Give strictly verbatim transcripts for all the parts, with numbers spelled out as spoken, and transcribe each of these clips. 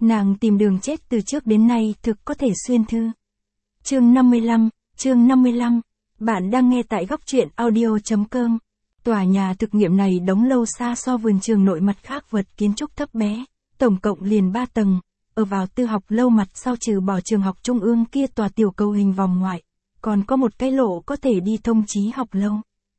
Nàng tìm đường chết từ trước đến nay thực có thể xuyên thư. Chương năm mươi lăm, chương năm mươi lăm. Bạn đang nghe tại góc truyện audio chấm com. Tòa nhà thực nghiệm này đóng lâu xa so vườn trường nội mặt khác vật kiến trúc thấp bé, tổng cộng liền ba tầng, ở vào tư học lâu mặt sau trừ bỏ trường học trung ương kia tòa tiểu cầu hình vòng ngoại, còn có một cái lộ có thể đi thông chí học lâu.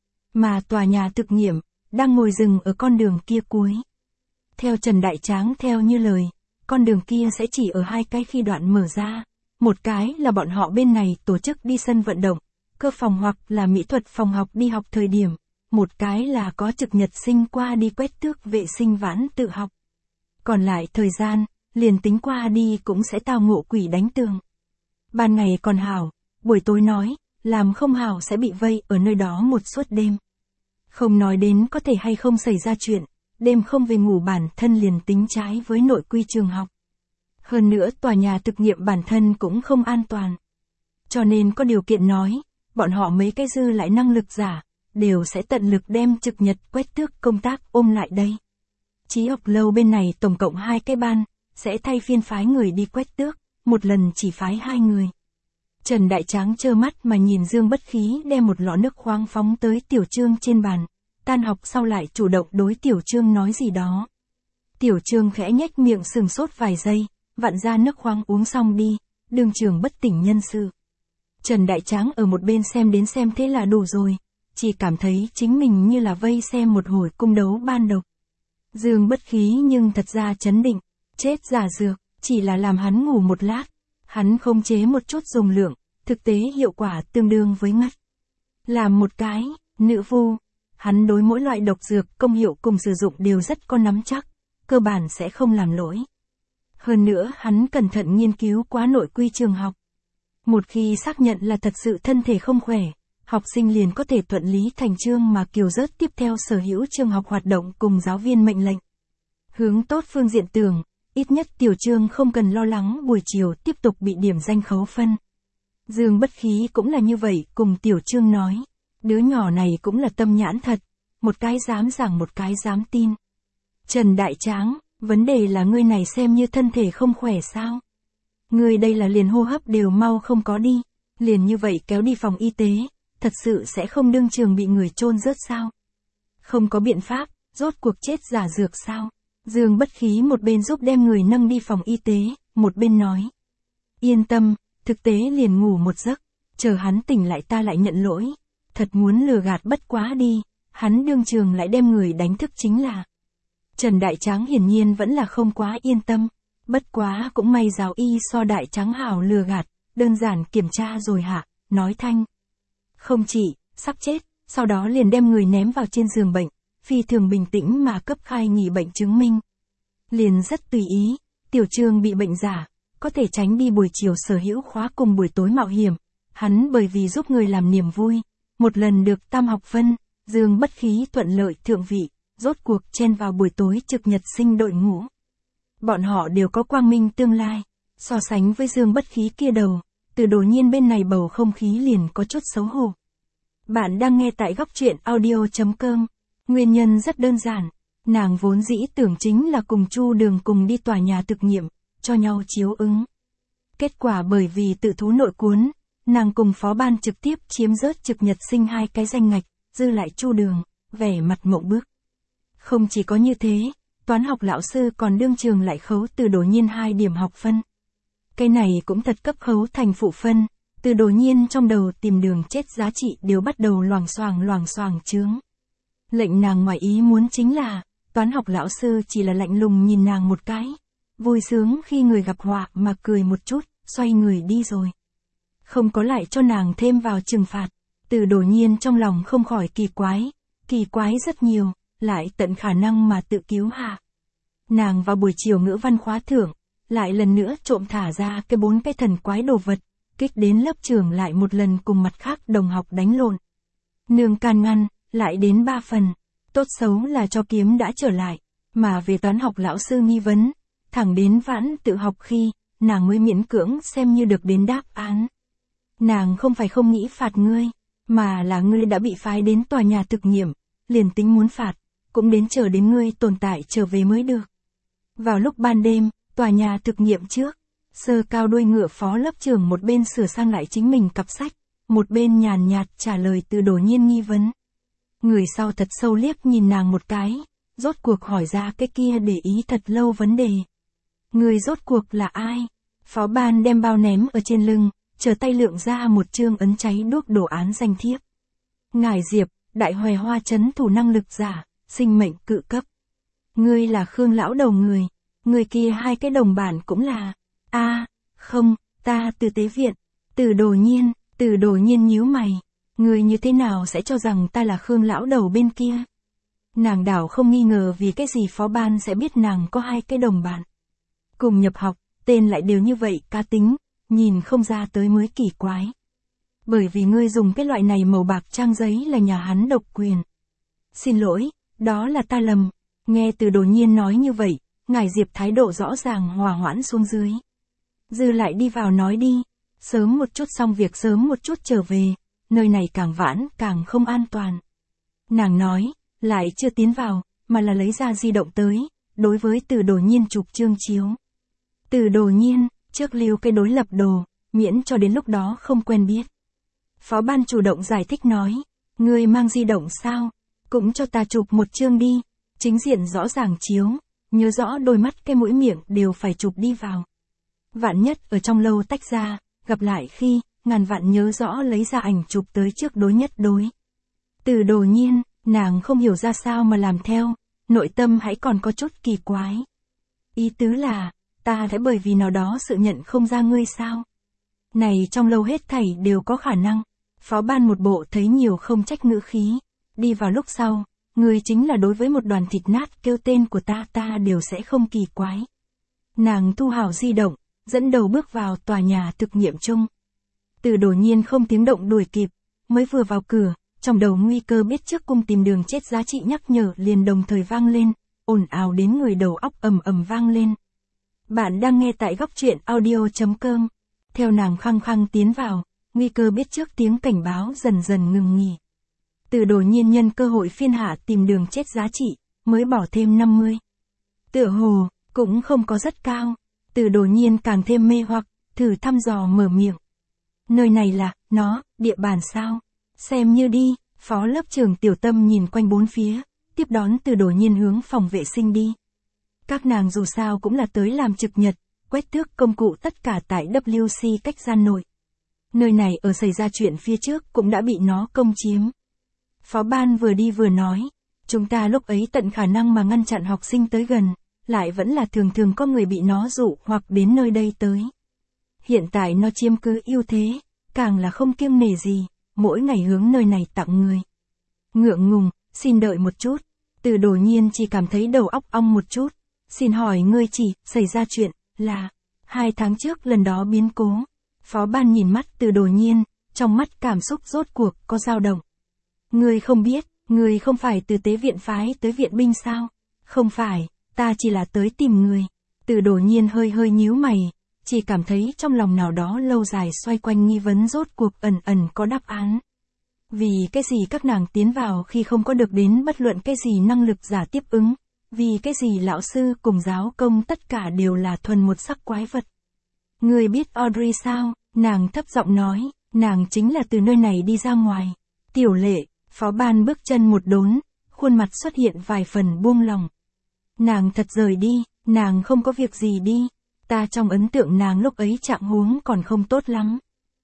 Mà tòa nhà thực nghiệm, đang ngồi dừng ở con đường kia cuối. Theo Trần Đại Tráng theo như lời, con đường kia sẽ chỉ ở hai cái khi đoạn mở ra, một cái là bọn họ bên này tổ chức đi sân vận động, cơ phòng hoặc là mỹ thuật phòng học đi học thời điểm, một cái là có trực nhật sinh qua đi quét tước vệ sinh vãn tự học. Còn lại thời gian, liền tính qua đi cũng sẽ tao ngộ quỷ đánh tường. Ban ngày còn hảo, buổi tối nói, làm không hảo sẽ bị vây ở nơi đó một suốt đêm. Không nói đến có thể hay không xảy ra chuyện, đêm không về ngủ bản thân liền tính trái với nội quy trường học. Hơn nữa tòa nhà thực nghiệm bản thân cũng không an toàn. Cho nên có điều kiện nói, bọn họ mấy cái dư lại năng lực giả, đều sẽ tận lực đem trực nhật quét tước công tác ôm lại đây. Chí học lâu bên này tổng cộng hai cái ban, sẽ thay phiên phái người đi quét tước, một lần chỉ phái hai người. Trần Đại Tráng trơ mắt mà nhìn Dương Bất Khí đem một lọ nước khoáng phóng tới Tiểu Trương trên bàn, tan học sau lại chủ động đối Tiểu Trương nói gì đó. Tiểu Trương khẽ nhếch miệng sừng sốt vài giây, vặn ra nước khoáng uống xong đi, đương trường bất tỉnh nhân sự. Trần Đại Tráng ở một bên xem đến xem thế là đủ rồi, chỉ cảm thấy chính mình như là vây xem một hồi cung đấu ban đầu. Dương Bất Khí nhưng thật ra chấn định, chết giả dược, chỉ là làm hắn ngủ một lát, hắn không chế một chút dùng lượng, thực tế hiệu quả tương đương với ngất. Làm một cái, nữ vu, hắn đối mỗi loại độc dược công hiệu cùng sử dụng đều rất có nắm chắc, cơ bản sẽ không làm lỗi. Hơn nữa hắn cẩn thận nghiên cứu quá nội quy trường học. Một khi xác nhận là thật sự thân thể không khỏe, học sinh liền có thể thuận lý thành chương mà kiều rớt tiếp theo sở hữu trường học hoạt động cùng giáo viên mệnh lệnh. Hướng tốt phương diện tưởng, ít nhất Tiểu Trương không cần lo lắng buổi chiều tiếp tục bị điểm danh khấu phân. Dương Bất Khí cũng là như vậy cùng Tiểu Trương nói, đứa nhỏ này cũng là tâm nhãn thật, một cái dám giảng một cái dám tin. Trần Đại Tráng, vấn đề là ngươi này xem như thân thể không khỏe sao? Ngươi đây là liền hô hấp đều mau không có đi, liền như vậy kéo đi phòng y tế, thật sự sẽ không đương trường bị người chôn rớt sao? Không có biện pháp, rốt cuộc chết giả dược sao? Dương Bất Khí một bên giúp đem người nâng đi phòng y tế, một bên nói. Yên tâm, thực tế liền ngủ một giấc, chờ hắn tỉnh lại ta lại nhận lỗi. Thật muốn lừa gạt bất quá đi, hắn đương trường lại đem người đánh thức chính là. Trần Đại Tráng hiển nhiên vẫn là không quá yên tâm, bất quá cũng may giáo y so Đại Tráng hảo lừa gạt, đơn giản kiểm tra rồi hả, nói thanh. Không chỉ, sắp chết, sau đó liền đem người ném vào trên giường bệnh, phi thường bình tĩnh mà cấp khai nghỉ bệnh chứng minh. Liền rất tùy ý, Tiểu Trương bị bệnh giả, có thể tránh đi buổi chiều sở hữu khóa cùng buổi tối mạo hiểm, hắn bởi vì giúp người làm niềm vui, một lần được tam học phân, Dương Bất Khí thuận lợi thượng vị, rốt cuộc chen vào buổi tối trực nhật sinh đội ngũ. Bọn họ đều có quang minh tương lai, so sánh với Dương Bất Khí kia đầu, Từ Đồ Nhiên bên này bầu không khí liền có chút xấu hổ. Bạn đang nghe tại góc truyện audio chấm com. Nguyên nhân rất đơn giản, nàng vốn dĩ tưởng chính là cùng Chu Đường cùng đi tòa nhà thực nghiệm, cho nhau chiếu ứng. Kết quả bởi vì tự thú nội cuốn, nàng cùng phó ban trực tiếp chiếm rớt trực nhật sinh hai cái danh ngạch, dư lại Chu Đường, vẻ mặt mộng bức. Không chỉ có như thế, toán học lão sư còn đương trường lại khấu Từ Đồ Nhiên hai điểm học phân. Cái này cũng thật cấp khấu thành phụ phân, Từ Đồ Nhiên trong đầu tìm đường chết giá trị đều bắt đầu loảng xoảng loảng xoảng chướng. Lệnh nàng ngoài ý muốn chính là, toán học lão sư chỉ là lạnh lùng nhìn nàng một cái, vui sướng khi người gặp họa mà cười một chút, xoay người đi rồi. Không có lại cho nàng thêm vào trừng phạt, Từ Đồ Nhiên trong lòng không khỏi kỳ quái, kỳ quái rất nhiều, lại tận khả năng mà tự cứu hạ. Nàng vào buổi chiều ngữ văn khóa thưởng, lại lần nữa trộm thả ra cái bốn cái thần quái đồ vật, kích đến lớp trưởng lại một lần cùng mặt khác đồng học đánh lộn. Nương can ngăn, lại đến ba phần, tốt xấu là cho kiếm đã trở lại, mà về toán học lão sư nghi vấn, thẳng đến vãn tự học khi, nàng mới miễn cưỡng xem như được đến đáp án. Nàng không phải không nghĩ phạt ngươi, mà là ngươi đã bị phái đến tòa nhà thực nghiệm, liền tính muốn phạt, cũng đến chờ đến ngươi tồn tại trở về mới được. Vào lúc ban đêm, tòa nhà thực nghiệm trước. Sơ cao đuôi ngựa phó lớp trưởng một bên sửa sang lại chính mình cặp sách, một bên nhàn nhạt trả lời Từ Đổ Nhiên nghi vấn. Người sau thật sâu liếc nhìn nàng một cái, rốt cuộc hỏi ra cái kia để ý thật lâu vấn đề. Người rốt cuộc là ai? Phó Ban đem bao ném ở trên lưng, chờ tay lượng ra một chương ấn cháy đuốc đồ án danh thiếp. Ngải Diệp, Đại Hoè Hoa trấn thủ năng lực giả, sinh mệnh cự cấp. Ngươi là Khương lão đầu người, người kia hai cái đồng bản cũng là. A, à, không, ta Từ Tế Viện. Từ Đồ Nhiên, Từ Đồ Nhiên nhíu mày. Người như thế nào sẽ cho rằng ta là Khương lão đầu bên kia? Nàng đảo không nghi ngờ vì cái gì Phó Ban sẽ biết nàng có hai cái đồng bạn. Cùng nhập học, tên lại đều như vậy cá tính, nhìn không ra tới mới kỳ quái. Bởi vì ngươi dùng cái loại này màu bạc trang giấy là nhà hắn độc quyền. Xin lỗi, đó là ta lầm. Nghe Từ Đồ Nhiên nói như vậy, Ngải Diệp thái độ rõ ràng hòa hoãn xuống dưới. Dư lại đi vào nói đi, sớm một chút xong việc sớm một chút trở về, nơi này càng vãn càng không an toàn. Nàng nói, lại chưa tiến vào, mà là lấy ra di động tới, đối với Từ Đồ Nhiên chụp chương chiếu. Từ Đồ Nhiên, trước lưu cái đối lập đồ, miễn cho đến lúc đó không quen biết. Phó Ban chủ động giải thích nói, ngươi mang di động sao, cũng cho ta chụp một chương đi, chính diện rõ ràng chiếu, nhớ rõ đôi mắt cái mũi miệng đều phải chụp đi vào. Vạn nhất ở trong lâu tách ra, gặp lại khi, ngàn vạn nhớ rõ lấy ra ảnh chụp tới trước đối nhất đối. Từ Đồ Nhiên, nàng không hiểu ra sao mà làm theo, nội tâm hãy còn có chút kỳ quái. Ý tứ là, ta đã bởi vì nào đó sự nhận không ra ngươi sao? Này trong lâu hết thảy đều có khả năng. Phó Ban một bộ thấy nhiều không trách ngữ khí. Đi vào lúc sau, ngươi chính là đối với một đoàn thịt nát kêu tên của ta ta đều sẽ không kỳ quái. Nàng thu hảo di động, dẫn đầu bước vào tòa nhà thực nghiệm chung. Từ Đồ Nhiên không tiếng động đuổi kịp, mới vừa vào cửa, trong đầu nguy cơ biết trước cung tìm đường chết giá trị nhắc nhở liền đồng thời vang lên, ồn ào đến người đầu óc ầm ầm vang lên. Bạn đang nghe tại góc truyện audio chấm com. Theo nàng khăng khăng tiến vào, nguy cơ biết trước tiếng cảnh báo dần dần ngừng nghỉ. Từ Đồ Nhiên nhân cơ hội phiên hạ tìm đường chết giá trị, mới bỏ thêm năm mươi. Tựa hồ, cũng không có rất cao. Từ Đồ Nhiên càng thêm mê hoặc, thử thăm dò mở miệng. Nơi này là, nó, địa bàn sao? Xem như đi, phó lớp trưởng Tiểu Tâm nhìn quanh bốn phía, tiếp đón Từ Đồ Nhiên hướng phòng vệ sinh đi. Các nàng dù sao cũng là tới làm trực nhật, quét tước công cụ tất cả tại W C cách gian nội. Nơi này ở xảy ra chuyện phía trước cũng đã bị nó công chiếm. Phó Ban vừa đi vừa nói, chúng ta lúc ấy tận khả năng mà ngăn chặn học sinh tới gần, lại vẫn là thường thường có người bị nó dụ hoặc đến nơi đây tới. Hiện tại nó chiếm cứ ưu thế, càng là không kiêng nể gì, mỗi ngày hướng nơi này tặng người. Ngượng ngùng, xin đợi một chút. Từ Đồ Nhiên chỉ cảm thấy đầu óc ong một chút. Xin hỏi ngươi chỉ, xảy ra chuyện, là, hai tháng trước lần đó biến cố. Phó Ban nhìn mắt Từ Đồ Nhiên, trong mắt cảm xúc rốt cuộc có dao động. Ngươi không biết, ngươi không phải từ tế viện phái tới viện binh sao? Không phải, ta chỉ là tới tìm người. Từ Đồ Nhiên hơi hơi nhíu mày, chỉ cảm thấy trong lòng nào đó lâu dài xoay quanh nghi vấn rốt cuộc ẩn ẩn có đáp án. Vì cái gì các nàng tiến vào khi không có được đến bất luận cái gì năng lực giả tiếp ứng? Vì cái gì lão sư cùng giáo công tất cả đều là thuần một sắc quái vật? Người biết Audrey sao? Nàng thấp giọng nói, nàng chính là từ nơi này đi ra ngoài. Tiểu Lệ, Phó Ban bước chân một đốn, khuôn mặt xuất hiện vài phần buông lòng. Nàng thật rời đi, nàng không có việc gì đi. Ta trong ấn tượng nàng lúc ấy trạng huống còn không tốt lắm.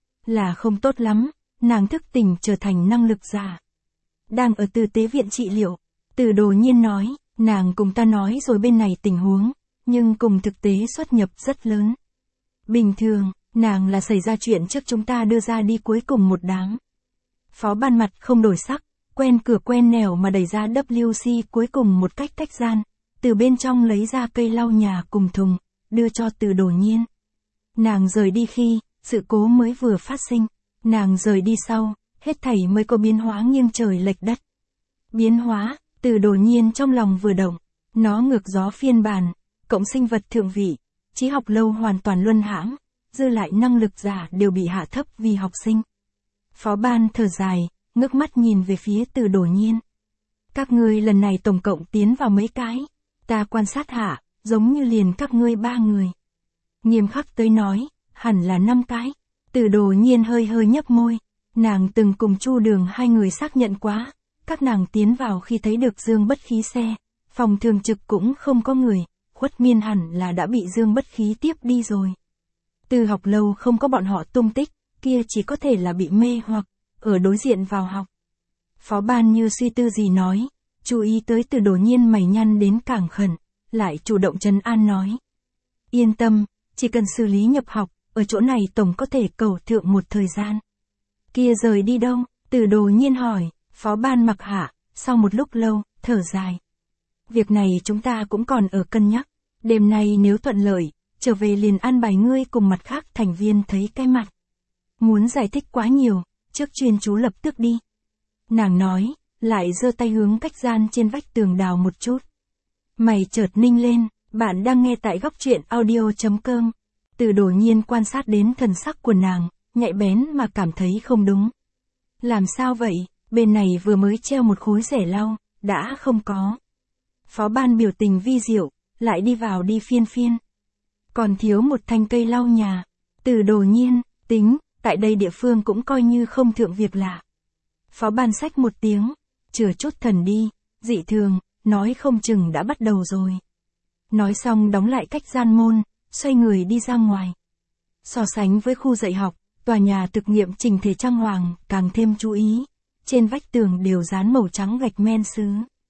Là không tốt lắm, nàng thức tỉnh trở thành năng lực giả. Đang ở từ tế viện trị liệu. Từ Đồ Nhiên nói, nàng cùng ta nói rồi bên này tình huống, nhưng cùng thực tế xuất nhập rất lớn. Bình thường, nàng là xảy ra chuyện trước chúng ta đưa ra đi cuối cùng một đám. Phó Ban mặt không đổi sắc, quen cửa quen nẻo mà đẩy ra W C cuối cùng một cách tách gian, từ bên trong lấy ra cây lau nhà cùng thùng, đưa cho Từ Đồ Nhiên. Nàng rời đi khi, sự cố mới vừa phát sinh, nàng rời đi sau, hết thảy mới có biến hóa nghiêng trời lệch đất. Biến hóa, Từ Đồ Nhiên trong lòng vừa động, nó ngược gió phiên bản, cộng sinh vật thượng vị, trí học lâu hoàn toàn luân hãm, dư lại năng lực giả đều bị hạ thấp vì học sinh. Phó Ban thở dài, ngước mắt nhìn về phía Từ Đồ Nhiên. Các ngươi lần này tổng cộng tiến vào mấy cái, ta quan sát hạ, giống như liền các ngươi ba người. Nghiêm khắc tới nói, hẳn là năm cái. Từ Đồ Nhiên hơi hơi nhấp môi, nàng từng cùng Chu Đường hai người xác nhận quá, các nàng tiến vào khi thấy được Dương Bất Khí xe, phòng thường trực cũng không có người, Khuất Miên hẳn là đã bị Dương Bất Khí tiếp đi rồi. Từ học lâu không có bọn họ tung tích, kia chỉ có thể là bị mê hoặc, ở đối diện vào học. Phó Ban như suy tư gì nói, chú ý tới Từ Đồ Nhiên mày nhăn đến càng khẩn, lại chủ động trấn an nói. Yên tâm, chỉ cần xử lý nhập học, ở chỗ này tổng có thể cầu thượng một thời gian. Kia rời đi đâu? Từ Đồ Nhiên hỏi, Phó Ban mặc hạ, sau một lúc lâu, thở dài. Việc này chúng ta cũng còn ở cân nhắc, đêm nay nếu thuận lợi, trở về liền an bài ngươi cùng mặt khác thành viên thấy cái mặt. Muốn giải thích quá nhiều, trước chuyên chú lập tức đi. Nàng nói, lại giơ tay hướng cách gian trên vách tường đào một chút. Mày chợt ninh lên, bạn đang nghe tại góc truyện audio.com. Từ Đồ Nhiên quan sát đến thần sắc của nàng, nhạy bén mà cảm thấy không đúng. Làm sao vậy, bên này vừa mới treo một khối rẻ lau, đã không có. Phó Ban biểu tình vi diệu, lại đi vào đi phiên phiên. Còn thiếu một thanh cây lau nhà. Từ Đồ Nhiên, tính, tại đây địa phương cũng coi như không thượng việc lạ. Phó Ban xách một tiếng, chừa chút thần đi, dị thường, nói không chừng đã bắt đầu rồi. Nói xong đóng lại cách gian môn, xoay người đi ra ngoài. So sánh với khu dạy học, tòa nhà thực nghiệm chỉnh thể trang hoàng càng thêm chú ý. Trên vách tường đều dán màu trắng gạch men sứ.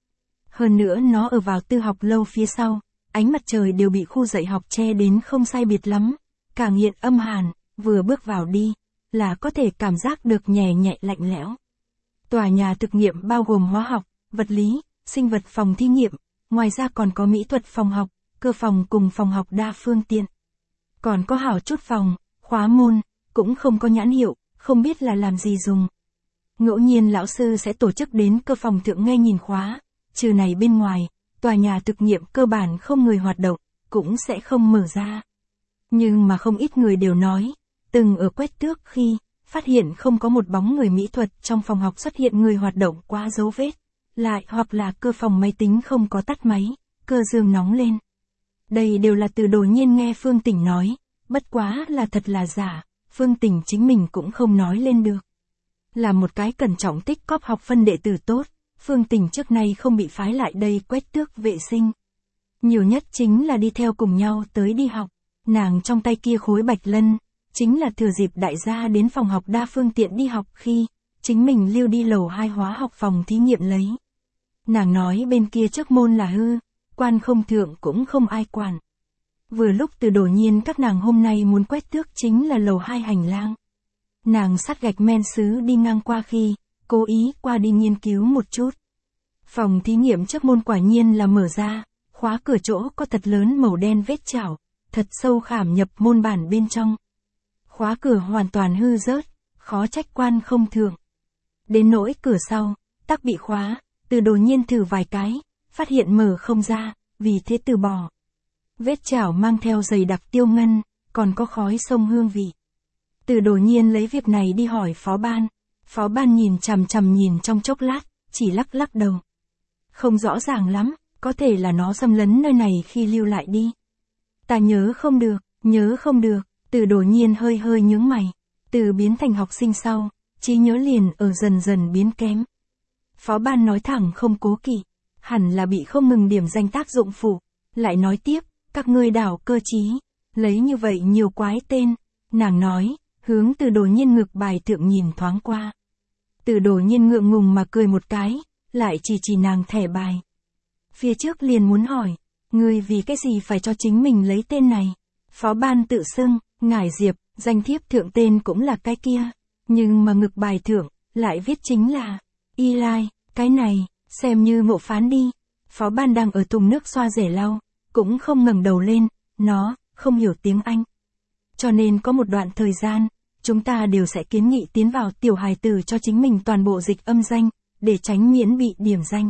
Hơn nữa nó ở vào tư học lâu phía sau, ánh mặt trời đều bị khu dạy học che đến không sai biệt lắm. Càng hiện âm hàn, vừa bước vào đi, là có thể cảm giác được nhẹ nhẹ lạnh lẽo. Tòa nhà thực nghiệm bao gồm hóa học, vật lý, sinh vật phòng thí nghiệm, ngoài ra còn có mỹ thuật phòng học, cơ phòng cùng phòng học đa phương tiện. Còn có hảo chút phòng, khóa môn, cũng không có nhãn hiệu, không biết là làm gì dùng. Ngẫu nhiên lão sư sẽ tổ chức đến cơ phòng thượng nghe nhìn khóa, trừ này bên ngoài, tòa nhà thực nghiệm cơ bản không người hoạt động, cũng sẽ không mở ra. Nhưng mà không ít người đều nói, từng ở quét tước khi, phát hiện không có một bóng người mỹ thuật trong phòng học xuất hiện người hoạt động quá dấu vết, lại hoặc là cơ phòng máy tính không có tắt máy, cơ dương nóng lên. Đây đều là Từ Đồ Nhiên nghe Phương Tỉnh nói, bất quá là thật là giả, Phương Tỉnh chính mình cũng không nói lên được. Là một cái cẩn trọng tích cóp học phân đệ tử tốt, Phương Tỉnh trước nay không bị phái lại đây quét tước vệ sinh. Nhiều nhất chính là đi theo cùng nhau tới đi học, nàng trong tay kia khối bạch lân, chính là thừa dịp đại gia đến phòng học đa phương tiện đi học khi, chính mình lưu đi lầu hai hóa học phòng thí nghiệm lấy. Nàng nói bên kia trước môn là hư, quan không thượng cũng không ai quản. Vừa lúc Từ Đồ Nhiên các nàng hôm nay muốn quét tước chính là lầu hai hành lang. Nàng sắt gạch men sứ đi ngang qua khi, cố ý qua đi nghiên cứu một chút. Phòng thí nghiệm trước môn quả nhiên là mở ra, khóa cửa chỗ có thật lớn màu đen vết chảo, thật sâu khảm nhập môn bản bên trong. Khóa cửa hoàn toàn hư rớt, khó trách quan không thượng. Đến nỗi cửa sau, tắc bị khóa, Từ Đồ Nhiên thử vài cái, phát hiện mở không ra, vì thế từ bỏ. Vết chảo mang theo dày đặc tiêu ngân, còn có khói sông hương vị. Từ Đồ Nhiên lấy việc này đi hỏi Phó Ban. Phó Ban nhìn chằm chằm nhìn trong chốc lát, chỉ lắc lắc đầu. Không rõ ràng lắm, có thể là nó xâm lấn nơi này khi lưu lại đi. Ta nhớ không được, nhớ không được, Từ Đồ Nhiên hơi hơi nhướng mày. Từ biến thành học sinh sau, trí nhớ liền ở dần dần biến kém. Phó Ban nói thẳng không cố kỵ, hẳn là bị không ngừng điểm danh tác dụng phụ. Lại nói tiếp, các ngươi đảo cơ trí, lấy như vậy nhiều quái tên. Nàng nói, hướng Từ Đồ Nhiên ngực bài thượng nhìn thoáng qua. Từ Đồ Nhiên ngượng ngùng mà cười một cái, lại chỉ chỉ nàng thẻ bài. Phía trước liền muốn hỏi, ngươi vì cái gì phải cho chính mình lấy tên này? Phó Ban tự xưng, Ngải Diệp, danh thiếp thượng tên cũng là cái kia, nhưng mà ngực bài thượng, lại viết chính là, Y Lai, cái này, xem như ngộ phán đi. Phó Ban đang ở thùng nước xoa rẻ lau, cũng không ngẩng đầu lên, nó, không hiểu tiếng Anh. Cho nên có một đoạn thời gian, chúng ta đều sẽ kiến nghị tiến vào tiểu hài tử cho chính mình toàn bộ dịch âm danh, để tránh miễn bị điểm danh.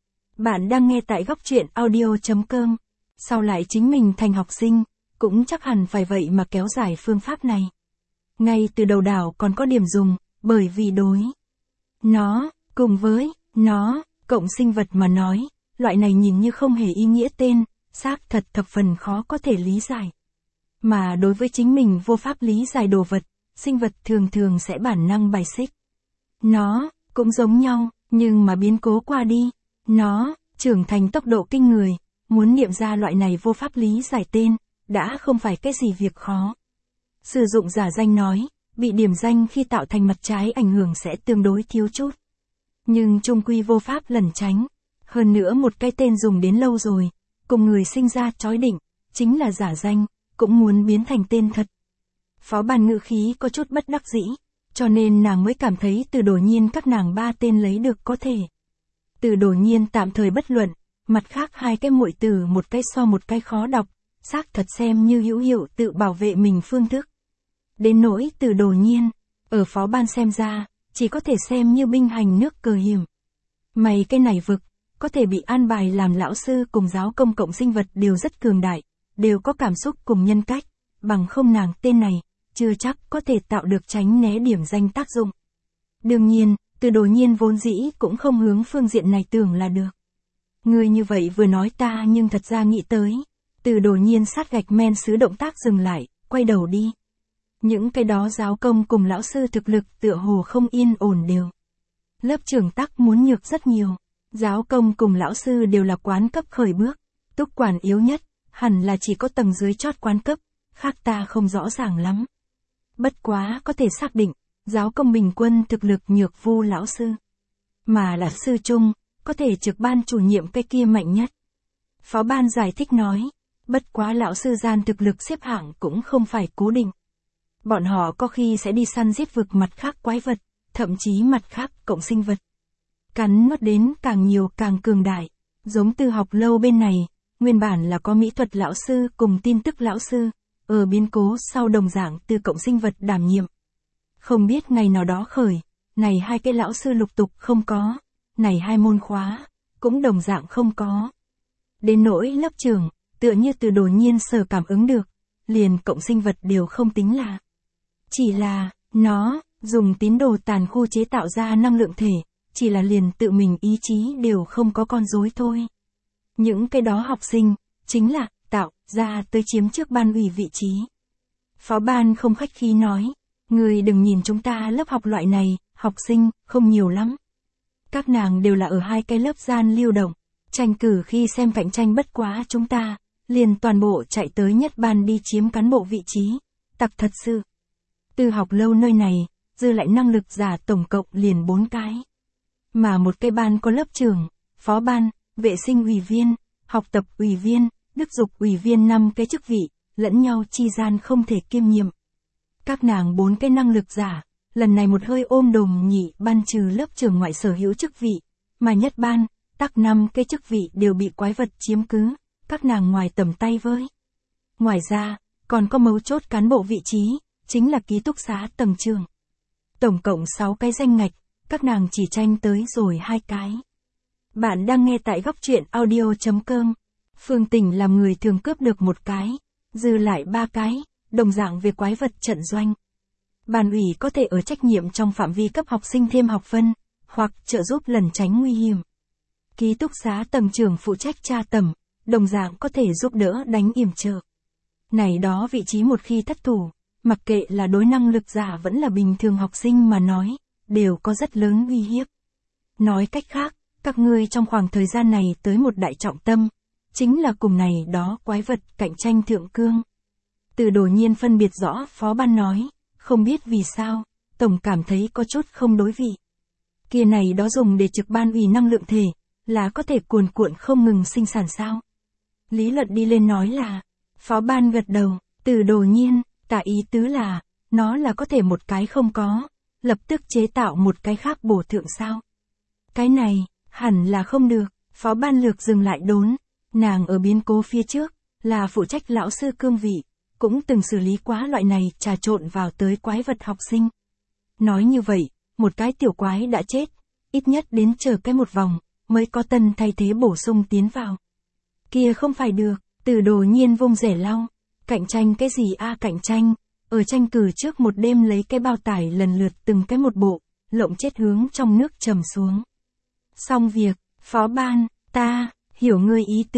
Bạn đang nghe tại góc truyện audio.com. Sau lại chính mình thành học sinh, cũng chắc hẳn phải vậy mà kéo dài phương pháp này. Ngay từ đầu đảo còn có điểm dùng, bởi vì đối. Nó, cùng với, nó, cộng sinh vật mà nói, loại này nhìn như không hề ý nghĩa tên, xác thật thập phần khó có thể lý giải. Mà đối với chính mình vô pháp lý giải đồ vật, sinh vật thường thường sẽ bản năng bài xích. Nó, cũng giống nhau, nhưng mà biến cố qua đi, nó, trưởng thành tốc độ kinh người, muốn niệm ra loại này vô pháp lý giải tên, đã không phải cái gì việc khó. Sử dụng giả danh nói, bị điểm danh khi tạo thành mặt trái ảnh hưởng sẽ tương đối thiếu chút. Nhưng chung quy vô pháp lẩn tránh. Hơn nữa một cái tên dùng đến lâu rồi, cùng người sinh ra chói định, chính là giả danh, cũng muốn biến thành tên thật. Phó Ban ngữ khí có chút bất đắc dĩ, cho nên nàng mới cảm thấy Từ Đồ Nhiên các nàng ba tên lấy được có thể. Từ Đồ Nhiên tạm thời bất luận, mặt khác hai cái muội từ một cái so một cái khó đọc, xác thật xem như hữu hiệu tự bảo vệ mình phương thức. Đến nỗi Từ Đồ Nhiên, ở Phó Ban xem ra, chỉ có thể xem như binh hành nước cờ hiểm. Mày cái này vực, có thể bị an bài làm lão sư cùng giáo công cộng sinh vật đều rất cường đại, đều có cảm xúc cùng nhân cách, bằng không nàng tên này, chưa chắc có thể tạo được tránh né điểm danh tác dụng. Đương nhiên, Từ Đồ Nhiên vốn dĩ cũng không hướng phương diện này tưởng là được. Người như vậy vừa nói ta nhưng thật ra nghĩ tới. Từ Đồ Nhiên sát gạch men sứ động tác dừng lại, quay đầu đi. Những cái đó giáo công cùng lão sư thực lực tựa hồ không yên ổn đều. Lớp trưởng tắc muốn nhược rất nhiều. Giáo công cùng lão sư đều là quán cấp khởi bước. Túc quản yếu nhất, hẳn là chỉ có tầng dưới chót quán cấp, khác ta không rõ ràng lắm. Bất quá có thể xác định, giáo công bình quân thực lực nhược vu lão sư. Mà là sư trung, có thể trực ban chủ nhiệm cái kia mạnh nhất. Phó Ban giải thích nói, bất quá lão sư gian thực lực xếp hạng cũng không phải cố định. Bọn họ có khi sẽ đi săn giết vực mặt khác quái vật, thậm chí mặt khác cộng sinh vật. Cắn nuốt đến càng nhiều càng cường đại, giống Từ học lâu bên này, nguyên bản là có mỹ thuật lão sư cùng tin tức lão sư, ở biến cố sau đồng dạng từ cộng sinh vật đảm nhiệm. Không biết ngày nào đó khởi, này hai cái lão sư lục tục không có, này hai môn khóa, cũng đồng dạng không có. Đến nỗi lớp trưởng, tựa như Từ Đồ Nhiên sở cảm ứng được, liền cộng sinh vật đều không tính là. Chỉ là, nó, dùng tín đồ tàn khu chế tạo ra năng lượng thể, chỉ là liền tự mình ý chí đều không có con rối thôi. Những cái đó học sinh, chính là, tạo, ra tới chiếm trước ban ủy vị trí. Phó Ban không khách khí nói, người đừng nhìn chúng ta lớp học loại này, học sinh, không nhiều lắm. Các nàng đều là ở hai cái lớp gian lưu động, tranh cử khi xem cạnh tranh bất quá chúng ta, liền toàn bộ chạy tới nhất ban đi chiếm cán bộ vị trí, tặc thật sự. Từ học lâu nơi này, dư lại năng lực giả tổng cộng liền bốn cái. Mà một cái ban có lớp trưởng, phó ban, vệ sinh ủy viên, học tập ủy viên, đức dục ủy viên năm cái chức vị, lẫn nhau chi gian không thể kiêm nhiệm. Các nàng bốn cái năng lực giả, lần này một hơi ôm đồm nhị ban trừ lớp trưởng ngoại sở hữu chức vị, mà nhất ban, tắc năm cái chức vị đều bị quái vật chiếm cứ, các nàng ngoài tầm tay với. Ngoài ra, còn có mấu chốt cán bộ vị trí, chính là ký túc xá tầng trường. Tổng cộng sáu cái danh ngạch, các nàng chỉ tranh tới rồi hai cái. Bạn đang nghe tại góc truyện audio chấm com. Phương Tình làm người thường cướp được một cái, dư lại ba cái, đồng dạng về quái vật trận doanh. Ban ủy có thể ở trách nhiệm trong phạm vi cấp học sinh thêm học phân, hoặc trợ giúp lẩn tránh nguy hiểm. Ký túc xá tầng trưởng phụ trách tra tầm, đồng dạng có thể giúp đỡ đánh yểm trợ. Này đó vị trí một khi thất thủ, mặc kệ là đối năng lực giả vẫn là bình thường học sinh mà nói, đều có rất lớn uy hiếp. Nói cách khác, các ngươi trong khoảng thời gian này tới một đại trọng tâm, chính là cùng này đó quái vật cạnh tranh thượng cương. Từ Đồ Nhiên phân biệt rõ Phó Ban nói, không biết vì sao, tổng cảm thấy có chút không đối vị. Kia này đó dùng để trực ban ủy năng lượng thể, là có thể cuồn cuộn không ngừng sinh sản sao? Lý luận đi lên nói là, Phó Ban gật đầu, Từ Đồ Nhiên, tả ý tứ là, nó là có thể một cái không có, lập tức chế tạo một cái khác bổ thượng sao? Cái này, hẳn là không được, Phó Ban lược dừng lại đốn, nàng ở biến cố phía trước, là phụ trách lão sư cương vị, cũng từng xử lý quá loại này trà trộn vào tới quái vật học sinh. Nói như vậy, một cái tiểu quái đã chết, ít nhất đến chờ cái một vòng, mới có tân thay thế bổ sung tiến vào. Kia không phải được, Từ Đồ Nhiên vung rẻ lau, cạnh tranh cái gì a à, cạnh tranh, ở tranh cử trước một đêm lấy cái bao tải lần lượt từng cái một bộ, lộng chết hướng trong nước trầm xuống. Xong việc, Phó Ban, ta, hiểu ngươi ý tứ,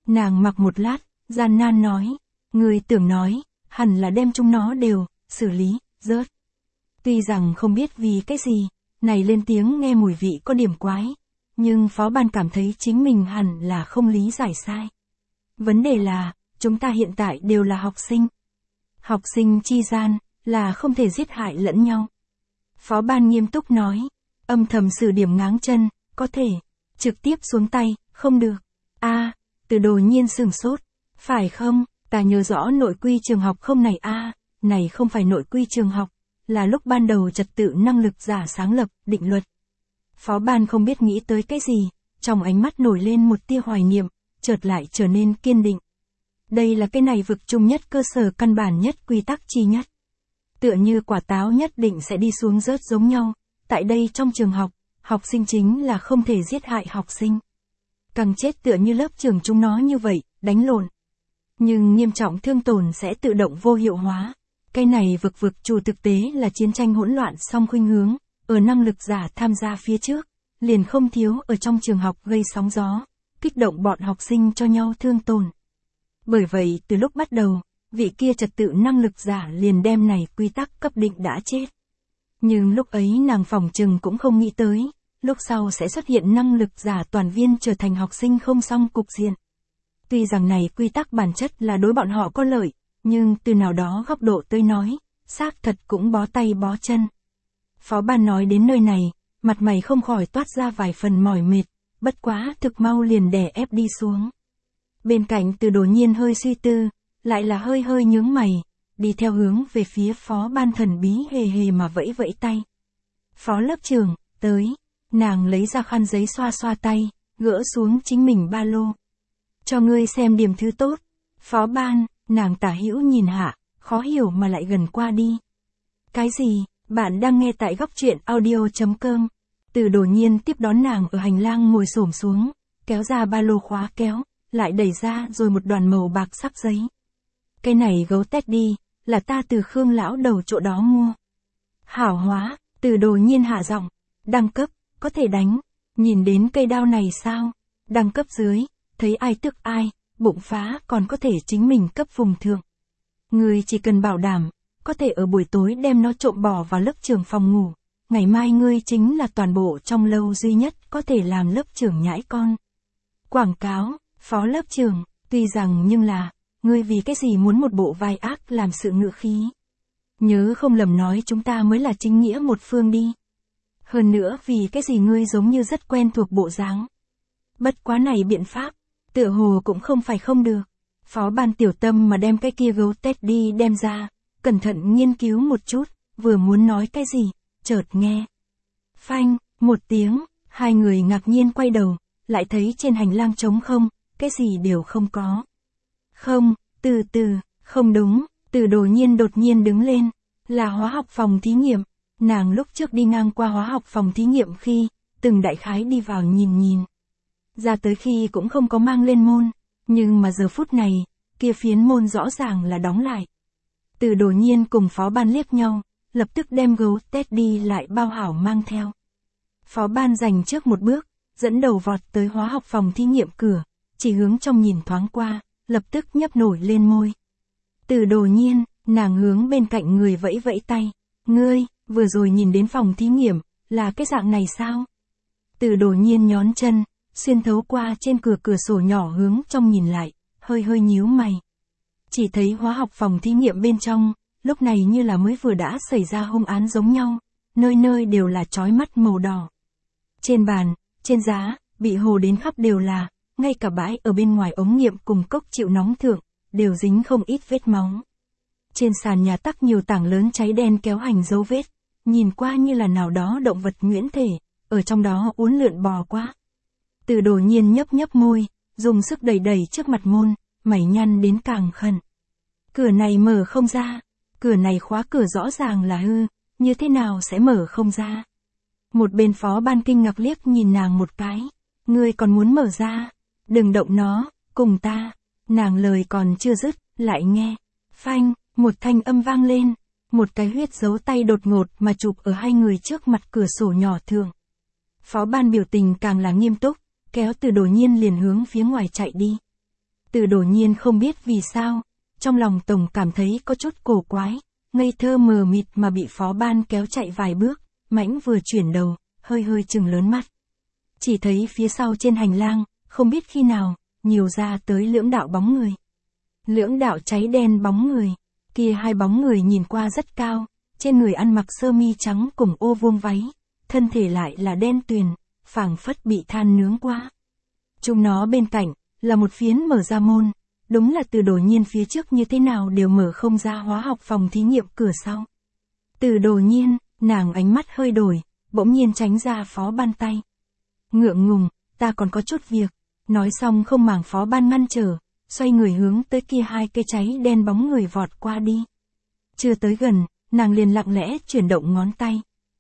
Nàng mặc một lát, gian nan nói, người tưởng nói, hẳn là đem chúng nó đều, xử lý, rớt. Tuy rằng không biết vì cái gì, này lên tiếng nghe mùi vị có điểm quái, nhưng phó ban cảm thấy chính mình hẳn là không lý giải sai. Vấn đề là, chúng ta hiện tại đều là học sinh. Học sinh chi gian, là không thể giết hại lẫn nhau. Phó ban nghiêm túc nói, âm thầm xử điểm ngáng chân, có thể, trực tiếp xuống tay, không được. A, Từ Đồ Nhiên sửng sốt, phải không, ta nhớ rõ nội quy trường học không này a, này không phải nội quy trường học, là lúc ban đầu trật tự năng lực giả sáng lập, định luật. Phó ban không biết nghĩ tới cái gì, trong ánh mắt nổi lên một tia hoài niệm, chợt lại trở nên kiên định. Đây là cái này vực chung nhất cơ sở căn bản nhất quy tắc chi nhất. Tựa như quả táo nhất định sẽ đi xuống rớt giống nhau, tại đây trong trường học, học sinh chính là không thể giết hại học sinh. Càng chết tựa như lớp trường chúng nó như vậy, đánh lộn. Nhưng nghiêm trọng thương tổn sẽ tự động vô hiệu hóa. Cái này vực vực chủ thực tế là chiến tranh hỗn loạn song khuynh hướng, ở năng lực giả tham gia phía trước, liền không thiếu ở trong trường học gây sóng gió, kích động bọn học sinh cho nhau thương tổn. Bởi vậy từ lúc bắt đầu, vị kia trật tự năng lực giả liền đem này quy tắc cấp định đã chết. Nhưng lúc ấy nàng phòng trừng cũng không nghĩ tới, lúc sau sẽ xuất hiện năng lực giả toàn viên trở thành học sinh không xong cục diện. Tuy rằng này quy tắc bản chất là đối bọn họ có lợi, nhưng từ nào đó góc độ tới nói, xác thật cũng bó tay bó chân. Phó ban nói đến nơi này, mặt mày không khỏi toát ra vài phần mỏi mệt, bất quá thực mau liền đè ép đi xuống. Bên cạnh Từ Đồ Nhiên hơi suy tư, lại là hơi hơi nhướng mày, đi theo hướng về phía phó ban thần bí hề hề mà vẫy vẫy tay. Phó lớp trưởng, tới, nàng lấy ra khăn giấy xoa xoa tay, gỡ xuống chính mình ba lô. Cho ngươi xem điểm thứ tốt. Phó ban, nàng tả hữu nhìn hạ, khó hiểu mà lại gần qua đi. Cái gì, bạn đang nghe tại góc truyện audio chấm com. Từ Đồ Nhiên tiếp đón nàng ở hành lang ngồi xổm xuống, kéo ra ba lô khóa kéo, lại đẩy ra rồi một đoàn màu bạc sắc giấy. Cái này gấu tét đi, là ta từ Khương lão đầu chỗ đó mua. Hảo hóa, Từ Đồ Nhiên hạ giọng, đăng cấp, có thể đánh, nhìn đến cây đao này sao, đăng cấp dưới, thấy ai tức ai, bụng phá còn có thể chính mình cấp vùng thượng. Người chỉ cần bảo đảm, có thể ở buổi tối đem nó trộm bỏ vào lớp trưởng phòng ngủ, ngày mai ngươi chính là toàn bộ trong lâu duy nhất có thể làm lớp trưởng nhãi con. Quảng cáo, phó lớp trưởng, tuy rằng nhưng là, ngươi vì cái gì muốn một bộ vai ác làm sự ngự khí. Nhớ không lầm nói chúng ta mới là chính nghĩa một phương đi. Hơn nữa vì cái gì ngươi giống như rất quen thuộc bộ dáng. Bất quá này biện pháp, tựa hồ cũng không phải không được. Phó ban tiểu tâm mà đem cái kia gấu tét đi đem ra, cẩn thận nghiên cứu một chút, vừa muốn nói cái gì, chợt nghe. Phanh, một tiếng, hai người ngạc nhiên quay đầu, lại thấy trên hành lang trống không, cái gì đều không có. Không, từ từ, không đúng, Từ Đồ Nhiên đột nhiên đứng lên, là hóa học phòng thí nghiệm. Nàng lúc trước đi ngang qua hóa học phòng thí nghiệm khi, từng đại khái đi vào nhìn nhìn. Ra tới khi cũng không có mang lên môn, nhưng mà giờ phút này, kia phiến môn rõ ràng là đóng lại. Từ Đồ Nhiên cùng phó ban liếc nhau, lập tức đem gấu tét đi lại bao hảo mang theo. Phó ban giành trước một bước, dẫn đầu vọt tới hóa học phòng thí nghiệm cửa, chỉ hướng trong nhìn thoáng qua, lập tức nhấp nổi lên môi. Từ Đồ Nhiên, nàng hướng bên cạnh người vẫy vẫy tay, ngươi, vừa rồi nhìn đến phòng thí nghiệm, là cái dạng này sao? Từ Đồ Nhiên nhón chân, xuyên thấu qua trên cửa cửa sổ nhỏ hướng trong nhìn lại, hơi hơi nhíu mày. Chỉ thấy hóa học phòng thí nghiệm bên trong, lúc này như là mới vừa đã xảy ra hung án giống nhau, nơi nơi đều là chói mắt màu đỏ. Trên bàn, trên giá, bị hồ đến khắp đều là, ngay cả bãi ở bên ngoài ống nghiệm cùng cốc chịu nóng thượng, đều dính không ít vết máu. Trên sàn nhà tắc nhiều tảng lớn cháy đen kéo hành dấu vết, nhìn qua như là nào đó động vật nhuyễn thể, ở trong đó uốn lượn bò qua. Từ Đồ Nhiên nhấp nhấp môi, dùng sức đẩy đẩy trước mặt môn, mày nhăn đến càng khẩn. Cửa này mở không ra, cửa này khóa cửa rõ ràng là hư, như thế nào sẽ mở không ra? Một bên phó ban kinh ngạc liếc nhìn nàng một cái, ngươi còn muốn mở ra, đừng động nó, cùng ta. Nàng lời còn chưa dứt, lại nghe, phanh, một thanh âm vang lên, một cái huyết dấu tay đột ngột mà chụp ở hai người trước mặt cửa sổ nhỏ thường. Phó ban biểu tình càng là nghiêm túc, kéo Từ Đồ Nhiên liền hướng phía ngoài chạy đi. Từ Đổ Nhiên không biết vì sao, trong lòng tổng cảm thấy có chút cổ quái, ngây thơ mờ mịt mà bị phó ban kéo chạy vài bước, mãnh vừa chuyển đầu, hơi hơi trừng lớn mắt. Chỉ thấy phía sau trên hành lang, không biết khi nào, nhiều ra tới lưỡng đạo bóng người. Lưỡng đạo cháy đen bóng người, kia hai bóng người nhìn qua rất cao, trên người ăn mặc sơ mi trắng cùng ô vuông váy, thân thể lại là đen tuyền, phảng phất bị than nướng qua. Chúng nó bên cạnh, là một phiến mở ra môn, đúng là Từ Đổ Nhiên phía trước như thế nào đều mở không ra hóa học phòng thí nghiệm cửa sau. Từ Đổ Nhiên, nàng ánh mắt hơi đổi, bỗng nhiên tránh ra phó ban tay. Ngượng ngùng, ta còn có chút việc, nói xong không màng phó ban ngăn trở, xoay người hướng tới kia hai cây cháy đen bóng người vọt qua đi. Chưa tới gần, nàng liền lặng lẽ chuyển động ngón tay.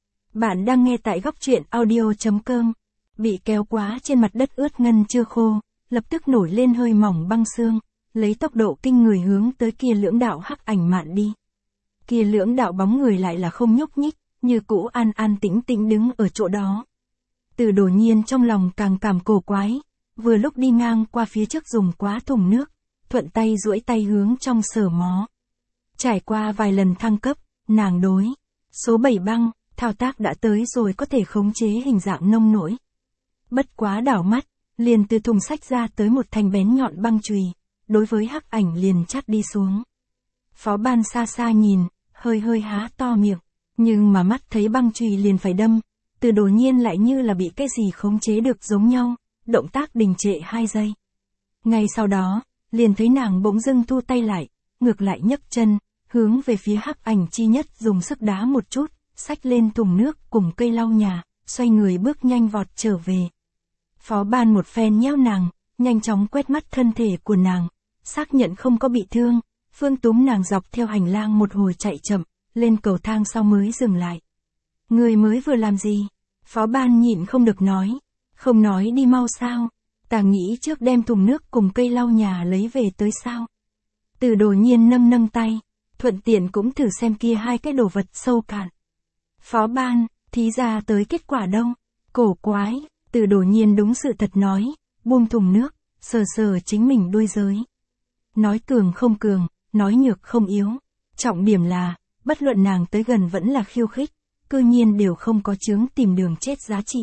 Bạn đang nghe tại góc truyện audio.com, bị kéo quá trên mặt đất ướt ngân chưa khô, lập tức nổi lên hơi mỏng băng xương, lấy tốc độ kinh người hướng tới kia lưỡng đạo hắc ảnh mạn đi. Kia lưỡng đạo bóng người lại là không nhúc nhích, như cũ an an tĩnh tĩnh đứng ở chỗ đó. Từ Đổ Nhiên trong lòng càng cảm cổ quái, vừa lúc đi ngang qua phía trước dùng quá thùng nước, thuận tay duỗi tay hướng trong sờ mó. Trải qua vài lần thăng cấp, nàng đối số bảy băng, thao tác đã tới rồi có thể khống chế hình dạng nông nổi. Bất quá đảo mắt, liền từ thùng sách ra tới một thanh bén nhọn băng chùy, đối với hắc ảnh liền chát đi xuống. Phó ban xa xa nhìn, hơi hơi há to miệng, nhưng mà mắt thấy băng chùy liền phải đâm, Từ Đổ Nhiên lại như là bị cái gì khống chế được giống nhau, động tác đình trệ hai giây. Ngay sau đó, liền thấy nàng bỗng dưng thu tay lại, ngược lại nhấc chân, hướng về phía hắc ảnh chi nhất dùng sức đá một chút, xách lên thùng nước cùng cây lau nhà, xoay người bước nhanh vọt trở về. Phó ban một phen nhéo nàng, nhanh chóng quét mắt thân thể của nàng, xác nhận không có bị thương, phương túm nàng dọc theo hành lang một hồi chạy chậm, lên cầu thang sau mới dừng lại. Người mới vừa làm gì? Phó ban nhịn không được nói, không nói đi mau sao, ta nghĩ trước đem thùng nước cùng cây lau nhà lấy về tới sao. Từ Đổ Nhiên nâng nâng tay, thuận tiện cũng thử xem kia hai cái đồ vật sâu cạn. Phó ban, thí ra tới kết quả đâu? Cổ quái, Từ Đổ Nhiên đúng sự thật nói, buông thùng nước, sờ sờ chính mình đuôi giới. Nói cường không cường, nói nhược không yếu. Trọng điểm là, bất luận nàng tới gần vẫn là khiêu khích, cư nhiên đều không có chướng tìm đường chết giá trị.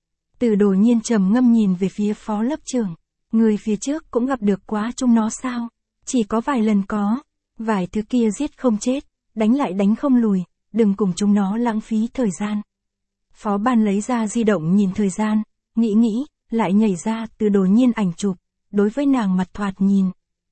Từ Đổ Nhiên trầm ngâm nhìn về phía phó lớp trưởng, người phía trước cũng gặp được quá chúng nó sao? Chỉ có vài lần có, vài thứ kia giết không chết, đánh lại đánh không lùi, đừng cùng chúng nó lãng phí thời gian. Phó ban lấy ra di động nhìn thời gian, nghĩ nghĩ, lại nhảy ra Từ Đổ Nhiên ảnh chụp, đối với nàng mặt thoạt nhìn.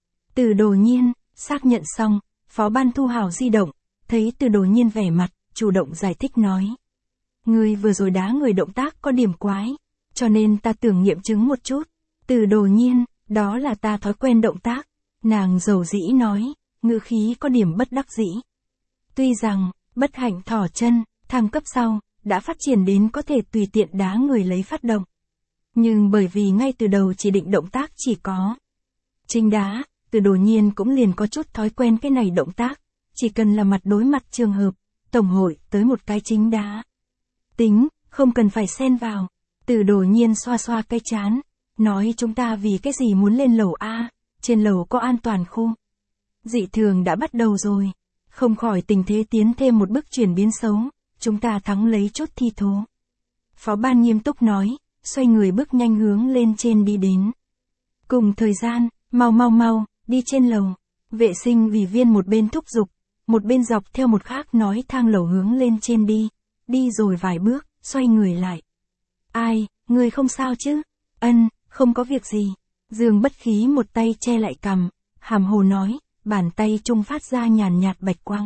Từ Đổ Nhiên, xác nhận xong, phó ban thu hảo di động, thấy Từ Đổ Nhiên vẻ mặt, chủ động giải thích nói. Người vừa rồi đá người động tác có điểm quái, cho nên ta tưởng nghiệm chứng một chút. Từ Đổ Nhiên, đó là ta thói quen động tác. Nàng dầu dĩ nói, ngữ khí có điểm bất đắc dĩ. Tuy rằng, bất hạnh thỏ chân, thăng cấp sau, đã phát triển đến có thể tùy tiện đá người lấy phát động. Nhưng bởi vì ngay từ đầu chỉ định động tác chỉ có chính đá, Từ Đổ Nhiên cũng liền có chút thói quen cái này động tác, chỉ cần là mặt đối mặt trường hợp, tổng hội tới một cái chính đá. Tính, không cần phải xen vào. Từ Đổ Nhiên xoa xoa cái chán, nói chúng ta vì cái gì muốn lên lầu A, trên lầu có an toàn khu. Dị thường đã bắt đầu rồi, không khỏi tình thế tiến thêm một bước chuyển biến xấu, chúng ta thắng lấy chốt thi thố. Phó ban nghiêm túc nói, xoay người bước nhanh hướng lên trên đi đến. Cùng thời gian, mau mau mau, đi trên lầu. Vệ sinh ủy viên một bên thúc giục, một bên dọc theo một khác nói thang lầu hướng lên trên đi. Đi rồi vài bước, xoay người lại. Ai, người không sao chứ? Ân, không có việc gì. Dương Bất Khí một tay che lại cằm, hàm hồ nói, bàn tay trung phát ra nhàn nhạt bạch quang.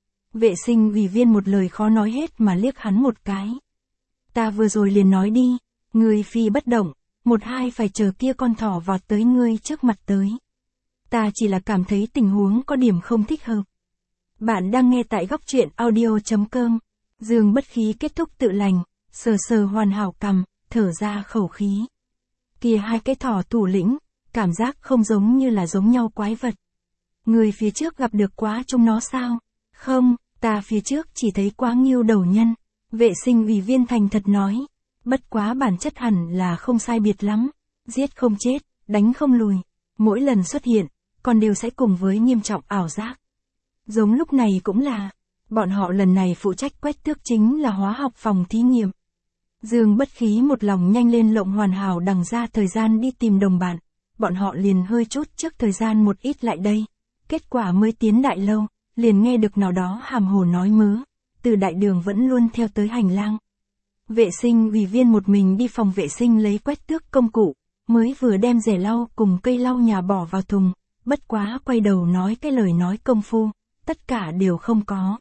Vệ sinh ủy viên một lời khó nói hết mà liếc hắn một cái. Ta vừa rồi liền nói đi, người phi bất động, một hai phải chờ kia con thỏ vọt tới ngươi trước mặt tới. Ta chỉ là cảm thấy tình huống có điểm không thích hợp. Bạn đang nghe tại góc truyện audio.com. Dương Bất Khí kết thúc tự lành, sờ sờ hoàn hảo cằm, thở ra khẩu khí. Kia hai cái thỏ thủ lĩnh, cảm giác không giống như là giống nhau quái vật. Người phía trước gặp được quá chúng nó sao? Không, ta phía trước chỉ thấy quá nghiêu đầu nhân. Vệ sinh ủy viên thành thật nói. Bất quá bản chất hẳn là không sai biệt lắm. Giết không chết, đánh không lùi. Mỗi lần xuất hiện, còn đều sẽ cùng với nghiêm trọng ảo giác. Giống lúc này cũng là, bọn họ lần này phụ trách quét tước chính là hóa học phòng thí nghiệm. Dương Bất Khí một lòng nhanh lên lộng hoàn hảo đằng ra thời gian đi tìm đồng bạn, bọn họ liền hơi chút trước thời gian một ít lại đây. Kết quả mới tiến đại lâu, liền nghe được nào đó hàm hồ nói mớ, từ đại đường vẫn luôn theo tới hành lang. Vệ sinh ủy viên một mình đi phòng vệ sinh lấy quét tước công cụ, mới vừa đem rẻ lau cùng cây lau nhà bỏ vào thùng, bất quá quay đầu nói cái lời nói công phu, tất cả đều không có.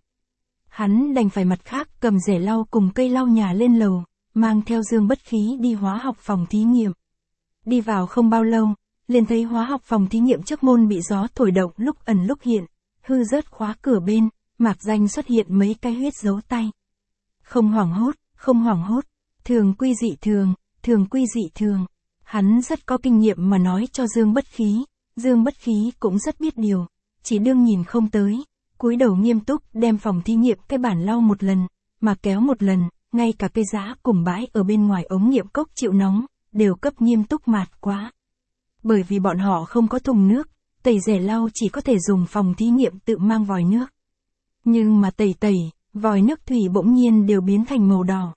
Hắn đành phải mặt khác cầm rẻ lau cùng cây lau nhà lên lầu, mang theo Dương Bất Khí đi hóa học phòng thí nghiệm. Đi vào không bao lâu, liền thấy hóa học phòng thí nghiệm trước môn bị gió thổi động lúc ẩn lúc hiện, hư rớt khóa cửa bên, mạc danh xuất hiện mấy cái huyết dấu tay. Không hoảng hốt, không hoảng hốt, thường quy dị thường, thường quy dị thường. Hắn rất có kinh nghiệm mà nói cho Dương Bất Khí, Dương Bất Khí cũng rất biết điều, chỉ đương nhìn không tới, cúi đầu nghiêm túc đem phòng thí nghiệm cái bản lau một lần, mà kéo một lần, ngay cả cây giá cùng bãi ở bên ngoài ống nghiệm cốc chịu nóng, đều cấp nghiêm túc mạt quá. Bởi vì bọn họ không có thùng nước, tẩy rẻ lau chỉ có thể dùng phòng thí nghiệm tự mang vòi nước. Nhưng mà tẩy tẩy, vòi nước thủy bỗng nhiên đều biến thành màu đỏ.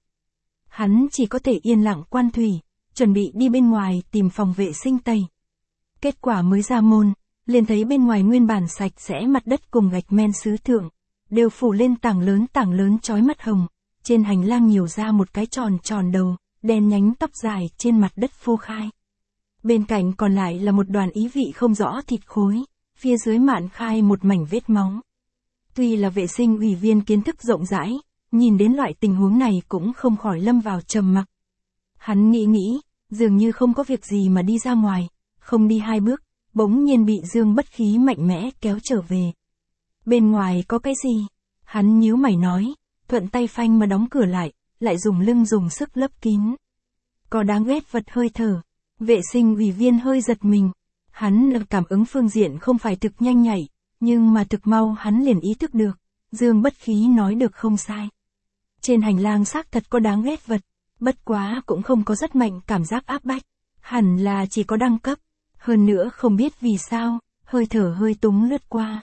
Hắn chỉ có thể yên lặng quan thủy, chuẩn bị đi bên ngoài tìm phòng vệ sinh tẩy. Kết quả mới ra môn, liền thấy bên ngoài nguyên bản sạch sẽ mặt đất cùng gạch men sứ thượng, đều phủ lên tảng lớn tảng lớn chói mắt hồng, trên hành lang nhiều ra một cái tròn tròn đầu, đen nhánh tóc dài trên mặt đất phô khai. Bên cạnh còn lại là một đoàn ý vị không rõ thịt khối, phía dưới mạn khai một mảnh vết máu. Tuy là vệ sinh ủy viên kiến thức rộng rãi, nhìn đến loại tình huống này cũng không khỏi lâm vào trầm mặc. Hắn nghĩ nghĩ, dường như không có việc gì mà đi ra ngoài, không đi hai bước, bỗng nhiên bị Dương Bất Khí mạnh mẽ kéo trở về. Bên ngoài có cái gì? Hắn nhíu mày nói, thuận tay phanh mà đóng cửa lại, lại dùng lưng dùng sức lấp kín. Có đáng ghét vật hơi thở. Vệ sinh ủy viên hơi giật mình. Hắn là cảm ứng phương diện không phải thực nhanh nhạy, nhưng mà thực mau hắn liền ý thức được. Dương Bất Khí nói được không sai. Trên hành lang xác thật có đáng ghét vật, bất quá cũng không có rất mạnh cảm giác áp bách. Hẳn là chỉ có đẳng cấp. Hơn nữa không biết vì sao, hơi thở hơi túng lướt qua.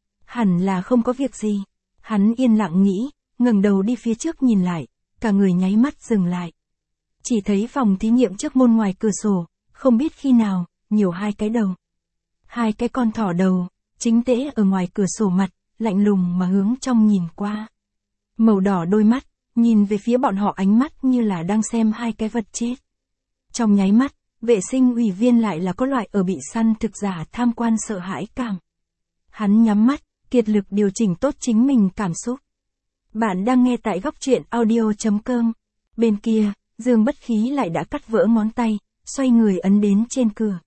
Hẳn là không có việc gì. Hắn yên lặng nghĩ, ngẩng đầu đi phía trước nhìn lại, cả người nháy mắt dừng lại. Chỉ thấy phòng thí nghiệm trước môn ngoài cửa sổ, không biết khi nào, nhiều hai cái đầu. Hai cái con thỏ đầu, chính tễ ở ngoài cửa sổ mặt, lạnh lùng mà hướng trong nhìn qua. Màu đỏ đôi mắt, nhìn về phía bọn họ ánh mắt như là đang xem hai cái vật chết. Trong nháy mắt, vệ sinh ủy viên lại là có loại ở bị săn thực giả tham quan sợ hãi cảm. Hắn nhắm mắt, kiệt lực điều chỉnh tốt chính mình cảm xúc. Bạn đang nghe tại góc truyện audio chấm com. Bên kia, Dương Bất Khí lại đã cắt vỡ ngón tay, xoay người ấn đến trên cửa.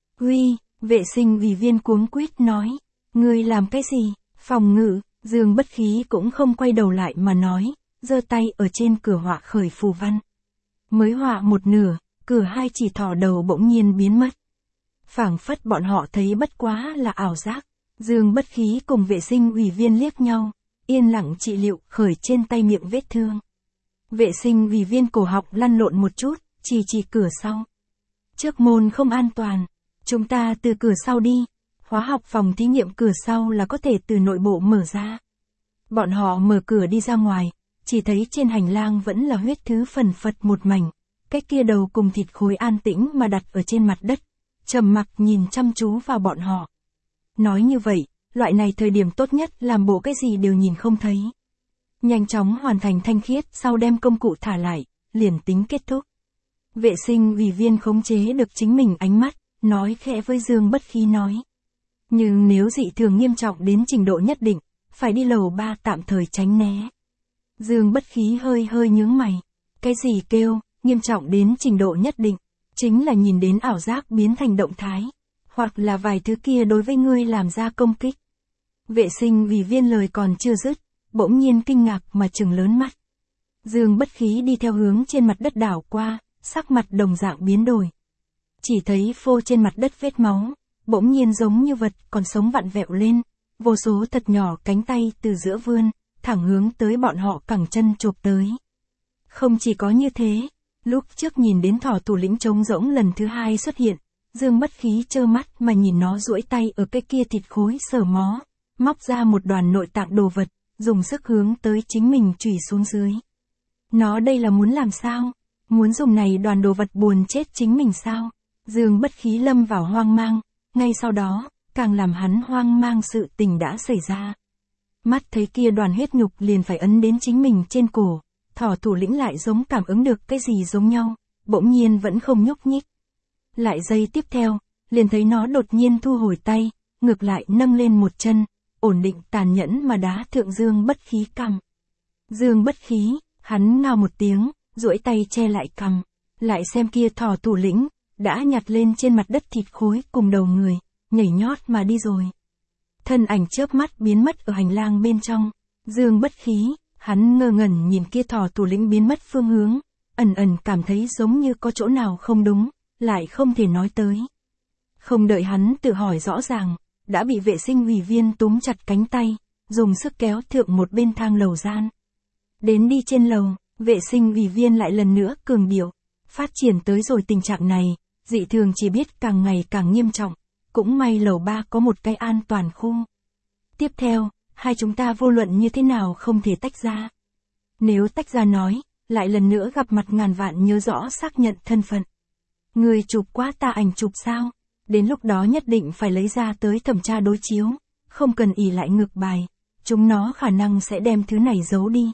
Uy, vệ sinh ủy viên cuống quýt nói. Ngươi làm cái gì? Phòng ngự, Dương Bất Khí cũng không quay đầu lại mà nói, giơ tay ở trên cửa họa khởi phù văn. Mới họa một nửa, cửa hai chỉ thỏ đầu bỗng nhiên biến mất. Phảng phất bọn họ thấy bất quá là ảo giác. Dương Bất Khí cùng vệ sinh ủy viên liếc nhau, yên lặng trị liệu khởi trên tay miệng vết thương. Vệ sinh ủy viên cổ họng lăn lộn một chút, chỉ chỉ cửa sau. Trước môn không an toàn, chúng ta từ cửa sau đi. Hóa học phòng thí nghiệm cửa sau là có thể từ nội bộ mở ra. Bọn họ mở cửa đi ra ngoài, chỉ thấy trên hành lang vẫn là huyết thứ phần phật một mảnh. Cái kia đầu cùng thịt khối an tĩnh mà đặt ở trên mặt đất, trầm mặc nhìn chăm chú vào bọn họ. Nói như vậy, loại này thời điểm tốt nhất làm bộ cái gì đều nhìn không thấy. Nhanh chóng hoàn thành thanh khiết sau đem công cụ thả lại, liền tính kết thúc. Vệ sinh ủy viên khống chế được chính mình ánh mắt, nói khẽ với Dương Bất Khí nói. Nhưng nếu dị thường nghiêm trọng đến trình độ nhất định, phải đi lầu ba tạm thời tránh né. Dương Bất Khí hơi hơi nhướng mày. Cái gì kêu, nghiêm trọng đến trình độ nhất định, chính là nhìn đến ảo giác biến thành động thái, hoặc là vài thứ kia đối với ngươi làm ra công kích. Vệ sinh ủy viên lời còn chưa dứt, bỗng nhiên kinh ngạc mà trừng lớn mắt. Dương Bất Khí đi theo hướng trên mặt đất đảo qua, sắc mặt đồng dạng biến đổi. Chỉ thấy phô trên mặt đất vết máu, bỗng nhiên giống như vật còn sống vặn vẹo lên, vô số thật nhỏ cánh tay từ giữa vươn, thẳng hướng tới bọn họ cẳng chân chộp tới. Không chỉ có như thế, lúc trước nhìn đến thỏ thủ lĩnh trống rỗng lần thứ hai xuất hiện, Dương Bất Khí trơ mắt mà nhìn nó duỗi tay ở cái kia thịt khối sờ mó, móc ra một đoàn nội tạng đồ vật, dùng sức hướng tới chính mình chủy xuống dưới. Nó đây là muốn làm sao? Muốn dùng này đoàn đồ vật buồn chết chính mình sao? Dương Bất Khí lâm vào hoang mang, ngay sau đó, càng làm hắn hoang mang sự tình đã xảy ra. Mắt thấy kia đoàn huyết nhục liền phải ấn đến chính mình trên cổ, thỏ thủ lĩnh lại giống cảm ứng được cái gì giống nhau, bỗng nhiên vẫn không nhúc nhích. Lại giây tiếp theo, liền thấy nó đột nhiên thu hồi tay, ngược lại nâng lên một chân, ổn định tàn nhẫn mà đá thượng Dương Bất Khí cằm. Dương Bất Khí, hắn ngao một tiếng, duỗi tay che lại cằm, lại xem kia thỏ thủ lĩnh, đã nhặt lên trên mặt đất thịt khối cùng đầu người, nhảy nhót mà đi rồi. Thân ảnh chớp mắt biến mất ở hành lang bên trong, Dương Bất Khí, hắn ngơ ngẩn nhìn kia thỏ thủ lĩnh biến mất phương hướng, ẩn ẩn cảm thấy giống như có chỗ nào không đúng, lại không thể nói tới. Không đợi hắn tự hỏi rõ ràng, đã bị vệ sinh ủy viên túm chặt cánh tay, dùng sức kéo thượng một bên thang lầu gian. Đến đi trên lầu, vệ sinh ủy viên lại lần nữa cường điệu, phát triển tới rồi tình trạng này, dị thường chỉ biết càng ngày càng nghiêm trọng, cũng may lầu ba có một cái an toàn khu. Tiếp theo, hai chúng ta vô luận như thế nào không thể tách ra. Nếu tách ra nói, lại lần nữa gặp mặt ngàn vạn nhớ rõ xác nhận thân phận. Người chụp quá ta ảnh chụp sao? Đến lúc đó nhất định phải lấy ra tới thẩm tra đối chiếu, không cần ỷ lại ngược bài, chúng nó khả năng sẽ đem thứ này giấu đi.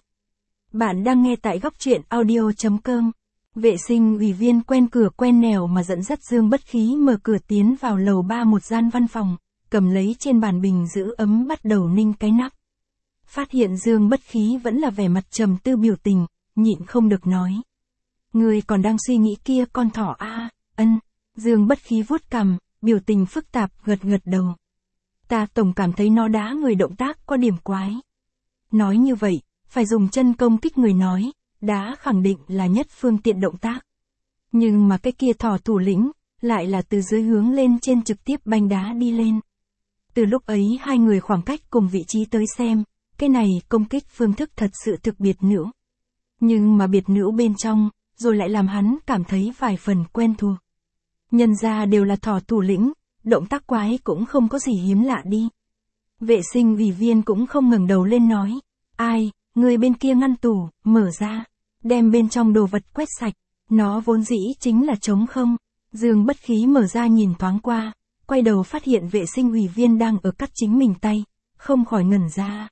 Bạn đang nghe tại góc truyện audio chấm com. Vệ sinh ủy viên quen cửa quen nẻo mà dẫn dắt Dương Bất Khí mở cửa tiến vào lầu ba một gian văn phòng, cầm lấy trên bàn bình giữ ấm bắt đầu ninh cái nắp. Phát hiện Dương Bất Khí vẫn là vẻ mặt trầm tư biểu tình, nhịn không được nói. Người còn đang suy nghĩ kia con thỏ a à, ân. Dương Bất Khí vuốt cằm, biểu tình phức tạp gật gật đầu. Ta tổng cảm thấy nó đá người động tác có điểm quái. Nói như vậy, phải dùng chân công kích người nói, đá khẳng định là nhất phương tiện động tác. Nhưng mà cái kia thỏ thủ lĩnh, lại là từ dưới hướng lên trên trực tiếp banh đá đi lên. Từ lúc ấy hai người khoảng cách cùng vị trí tới xem, cái này công kích phương thức thật sự thực biệt nữ. Nhưng mà biệt nữ bên trong, rồi lại làm hắn cảm thấy vài phần quen thuộc. Nhân ra đều là thỏ thủ lĩnh, động tác quái cũng không có gì hiếm lạ đi. Vệ sinh ủy viên cũng không ngẩng đầu lên nói, ai, người bên kia ngăn tủ, mở ra, đem bên trong đồ vật quét sạch, nó vốn dĩ chính là trống không. Dương Bất Khí mở ra nhìn thoáng qua, quay đầu phát hiện vệ sinh ủy viên đang ở cắt chính mình tay, không khỏi ngẩn ra.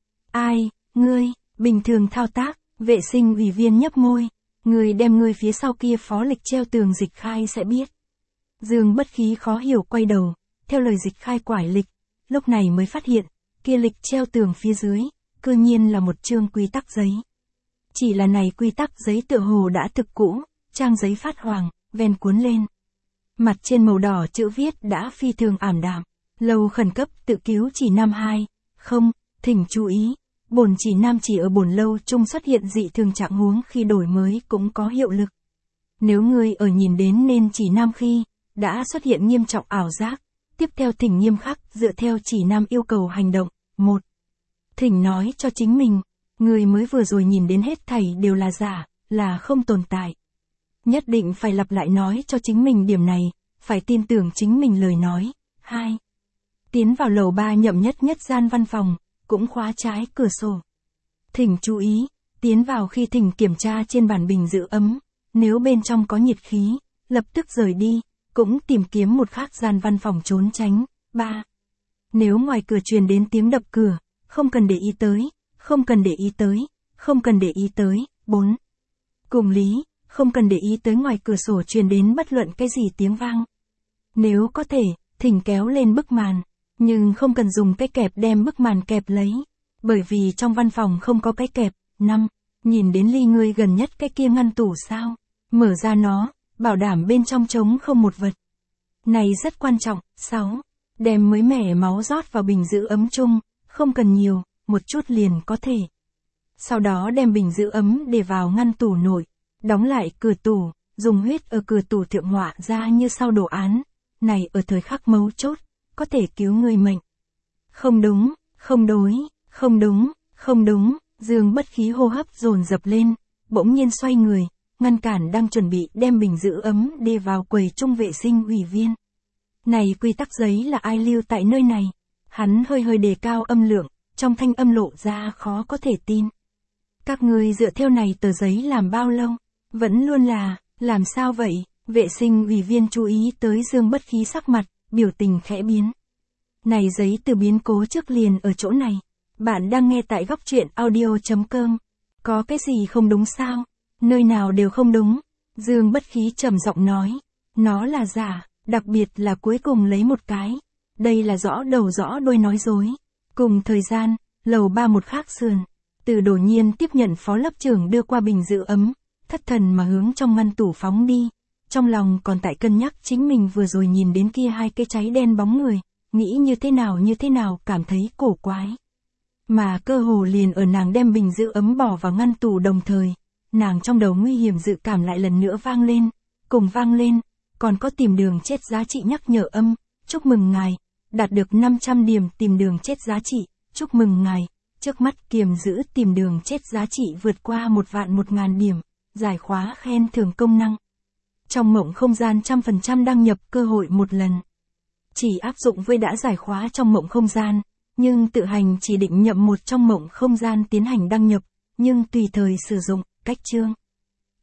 Ai, ngươi, bình thường thao tác, vệ sinh ủy viên nhấp môi, người đem người phía sau kia phó lịch treo tường dịch khai sẽ biết. Dương Bất Khí khó hiểu quay đầu, theo lời dịch khai quải lịch, lúc này mới phát hiện, kia lịch treo tường phía dưới, cư nhiên là một chương quy tắc giấy. Chỉ là này quy tắc giấy tựa hồ đã thực cũ, trang giấy phát hoàng, ven cuốn lên. Mặt trên màu đỏ chữ viết đã phi thường ảm đạm, lầu khẩn cấp tự cứu chỉ năm hai, không, thỉnh chú ý, bổn chỉ nam chỉ ở bổn lâu chung xuất hiện dị thường trạng huống khi đổi mới cũng có hiệu lực. Nếu ngươi ở nhìn đến nên chỉ nam khi, đã xuất hiện nghiêm trọng ảo giác, tiếp theo thỉnh nghiêm khắc dựa theo chỉ nam yêu cầu hành động. Một. Thỉnh nói cho chính mình, người mới vừa rồi nhìn đến hết thảy đều là giả, là không tồn tại. Nhất định phải lặp lại nói cho chính mình điểm này, phải tin tưởng chính mình lời nói. Hai. Tiến vào lầu ba nhậm nhất nhất gian văn phòng, cũng khóa trái cửa sổ. Thỉnh chú ý, tiến vào khi thỉnh kiểm tra trên bàn bình giữ ấm, nếu bên trong có nhiệt khí, lập tức rời đi, cũng tìm kiếm một khác gian văn phòng trốn tránh. Ba. Nếu ngoài cửa truyền đến tiếng đập cửa, không cần để ý tới, không cần để ý tới, không cần để ý tới. Bốn. Cùng lý, không cần để ý tới ngoài cửa sổ truyền đến bất luận cái gì tiếng vang. Nếu có thể, thỉnh kéo lên bức màn, nhưng không cần dùng cái kẹp đem bức màn kẹp lấy, bởi vì trong văn phòng không có cái kẹp. Năm. Nhìn đến ly ngươi gần nhất cái kia ngăn tủ sao, mở ra nó, bảo đảm bên trong trống không một vật. Này rất quan trọng. Sáu. Đem mới mẻ máu rót vào bình giữ ấm chung, không cần nhiều, một chút liền có thể. Sau đó đem bình giữ ấm để vào ngăn tủ nội, đóng lại cửa tủ, dùng huyết ở cửa tủ thượng họa ra như sau đồ án. Này ở thời khắc mấu chốt, có thể cứu người mệnh. Không đúng, không đối, không đúng, không đúng. Dương Bất Khí hô hấp dồn dập lên, bỗng nhiên xoay người, ngăn cản đang chuẩn bị đem bình giữ ấm đi vào quầy trung vệ sinh ủy viên. Này quy tắc giấy là ai lưu tại nơi này? Hắn hơi hơi đề cao âm lượng, trong thanh âm lộ ra khó có thể tin. Các ngươi dựa theo này tờ giấy làm bao lâu? Vẫn luôn là, làm sao vậy? Vệ sinh ủy viên chú ý tới Dương Bất Khí sắc mặt, biểu tình khẽ biến. Này giấy từ biến cố trước liền ở chỗ này. Bạn đang nghe tại góc truyện audio.com. Có cái gì không đúng sao? Nơi nào đều không đúng. Dương Bất Khí trầm giọng nói. Nó là giả, đặc biệt là cuối cùng lấy một cái. Đây là rõ đầu rõ đuôi nói dối. Cùng thời gian, lầu ba một khác sườn. Từ Đổ Nhiên tiếp nhận phó lớp trưởng đưa qua bình giữ ấm. Thất thần mà hướng trong ngăn tủ phóng đi. Trong lòng còn tại cân nhắc chính mình vừa rồi nhìn đến kia hai cái cháy đen bóng người. Nghĩ như thế nào như thế nào cảm thấy cổ quái. Mà cơ hồ liền ở nàng đem bình giữ ấm bỏ vào ngăn tủ đồng thời. Nàng trong đầu nguy hiểm dự cảm lại lần nữa vang lên. Cùng vang lên, còn có tìm đường chết giá trị nhắc nhở âm. Chúc mừng ngài, đạt được năm trăm điểm tìm đường chết giá trị. Chúc mừng ngài, trước mắt kiềm giữ tìm đường chết giá trị vượt qua một vạn một ngàn điểm. Giải khóa khen thưởng công năng. Trong mộng không gian trăm phần trăm đăng nhập cơ hội một lần. Chỉ áp dụng với đã giải khóa trong mộng không gian, nhưng tự hành chỉ định nhậm một trong mộng không gian tiến hành đăng nhập, nhưng tùy thời sử dụng, cách chương.